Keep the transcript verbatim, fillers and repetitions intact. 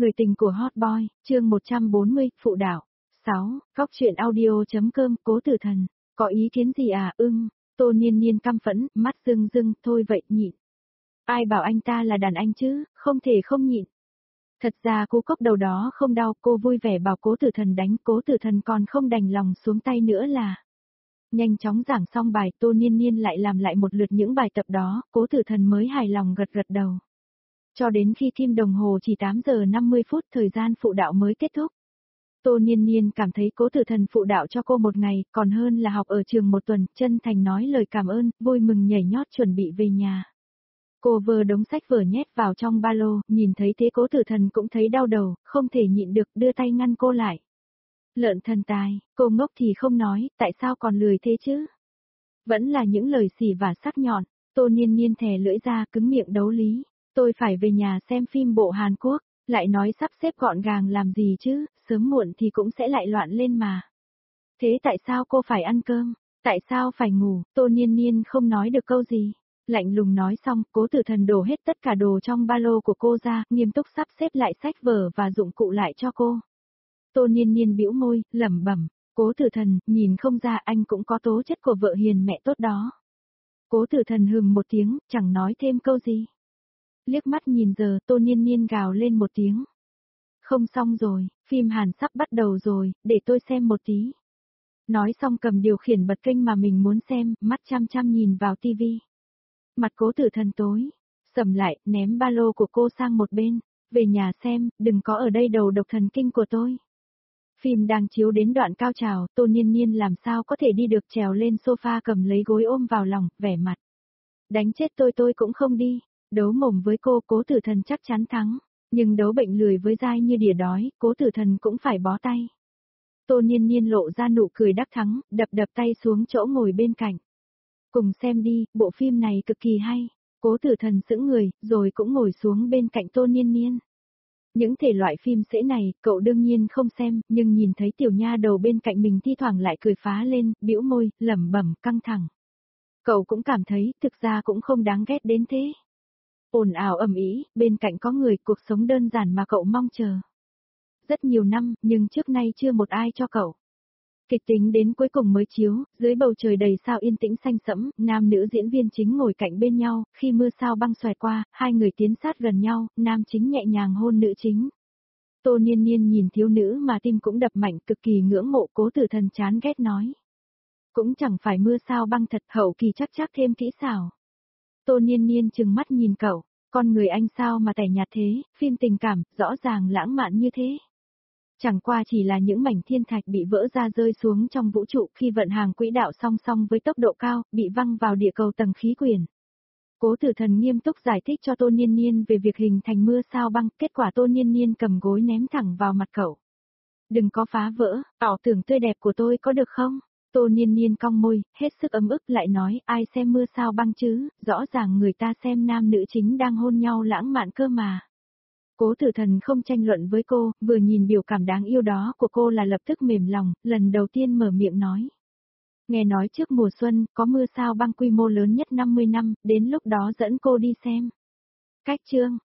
Người tình của Hot Boy, chương một trăm bốn mươi, phụ đạo. sáu. Cóc truyện audio.com, Cố Tử Thần. Có ý kiến gì à? Ưng. Tô Niên Niên căm phẫn, mắt rưng rưng, thôi vậy nhịn. Ai bảo anh ta là đàn anh chứ, không thể không nhịn. Thật ra cú cốc đầu đó không đau, cô vui vẻ bảo Cố Tử Thần đánh, Cố Tử Thần còn không đành lòng xuống tay nữa là. Nhanh chóng giảng xong bài, Tô Niên Niên lại làm lại một lượt những bài tập đó, Cố Tử Thần mới hài lòng gật gật đầu. Cho đến khi kim đồng hồ chỉ tám giờ năm mươi phút thời gian phụ đạo mới kết thúc. Tô Niên Niên cảm thấy Cố Tử Thần phụ đạo cho cô một ngày, còn hơn là học ở trường một tuần, chân thành nói lời cảm ơn, vui mừng nhảy nhót chuẩn bị về nhà. Cô vơ đống sách vở nhét vào trong ba lô, nhìn thấy thế Cố Tử Thần cũng thấy đau đầu, không thể nhịn được đưa tay ngăn cô lại. Lợn thần tài, cô ngốc thì không nói, tại sao còn lười thế chứ? Vẫn là những lời xỉ vả sắc nhọn, Tô Niên Niên thè lưỡi ra cứng miệng đấu lý. Tôi phải về nhà xem phim bộ Hàn Quốc, lại nói sắp xếp gọn gàng làm gì chứ, sớm muộn thì cũng sẽ lại loạn lên mà. Thế tại sao cô phải ăn cơm? Tại sao phải ngủ? Tô Niên Niên không nói được câu gì. Lạnh lùng nói xong, Cố Tử Thần đổ hết tất cả đồ trong ba lô của cô ra, nghiêm túc sắp xếp lại sách vở và dụng cụ lại cho cô. Tô Niên Niên bĩu môi, lẩm bẩm, Cố Tử Thần, nhìn không ra anh cũng có tố chất của vợ hiền mẹ tốt đó. Cố Tử Thần hừm một tiếng, chẳng nói thêm câu gì. Liếc mắt nhìn giờ, Tô Niên Niên gào lên một tiếng. Không xong rồi, phim Hàn sắp bắt đầu rồi, để tôi xem một tí. Nói xong cầm điều khiển bật kênh mà mình muốn xem, mắt chăm chăm nhìn vào tivi. Mặt Cố Tử Thần tối, sầm lại, ném ba lô của cô sang một bên. Về nhà xem, đừng có ở đây đầu độc thần kinh của tôi. Phim đang chiếu đến đoạn cao trào, Tô Niên Niên làm sao có thể đi được, trèo lên sofa cầm lấy gối ôm vào lòng, vẻ mặt. Đánh chết tôi tôi cũng không đi. Đấu mồm với cô, Cố Tử Thần chắc chắn thắng, nhưng đấu bệnh lười với dai như đỉa đói, Cố Tử Thần cũng phải bó tay. Tô Niên Niên lộ ra nụ cười đắc thắng, đập đập tay xuống chỗ ngồi bên cạnh. Cùng xem đi, bộ phim này cực kỳ hay. Cố Tử Thần sững người, rồi cũng ngồi xuống bên cạnh Tô Niên Niên. Những thể loại phim sễ này, cậu đương nhiên không xem, nhưng nhìn thấy tiểu nha đầu bên cạnh mình thi thoảng lại cười phá lên, bĩu môi, lẩm bẩm, căng thẳng. Cậu cũng cảm thấy, thực ra cũng không đáng ghét đến thế. Ồn ào ầm ĩ, bên cạnh có người, cuộc sống đơn giản mà cậu mong chờ. Rất nhiều năm, nhưng trước nay chưa một ai cho cậu. Kịch tính đến cuối cùng mới chiếu, dưới bầu trời đầy sao yên tĩnh xanh sẫm, nam nữ diễn viên chính ngồi cạnh bên nhau, khi mưa sao băng xoẹt qua, hai người tiến sát gần nhau, nam chính nhẹ nhàng hôn nữ chính. Tô Niên Niên nhìn thiếu nữ mà tim cũng đập mạnh, cực kỳ ngưỡng mộ. Cố Tử Thần chán ghét nói. Cũng chẳng phải mưa sao băng thật, hậu kỳ chắc chắc thêm kỹ xảo. Tô Niên Niên trừng mắt nhìn cậu, con người anh sao mà tẻ nhạt thế, phim tình cảm, rõ ràng lãng mạn như thế. Chẳng qua chỉ là những mảnh thiên thạch bị vỡ ra rơi xuống trong vũ trụ khi vận hàng quỹ đạo song song với tốc độ cao, bị văng vào địa cầu tầng khí quyển. Cố Tử Thần nghiêm túc giải thích cho Tô Niên Niên về việc hình thành mưa sao băng, kết quả Tô Niên Niên cầm gối ném thẳng vào mặt cậu. Đừng có phá vỡ, ảo tưởng tươi đẹp của tôi có được không? Tô Niên Niên cong môi, hết sức ấm ức lại nói, ai xem mưa sao băng chứ, rõ ràng người ta xem nam nữ chính đang hôn nhau lãng mạn cơ mà. Cố Tử Thần không tranh luận với cô, vừa nhìn biểu cảm đáng yêu đó của cô là lập tức mềm lòng, lần đầu tiên mở miệng nói. Nghe nói trước mùa xuân, có mưa sao băng quy mô lớn nhất năm mươi năm, đến lúc đó dẫn cô đi xem. Cách chương,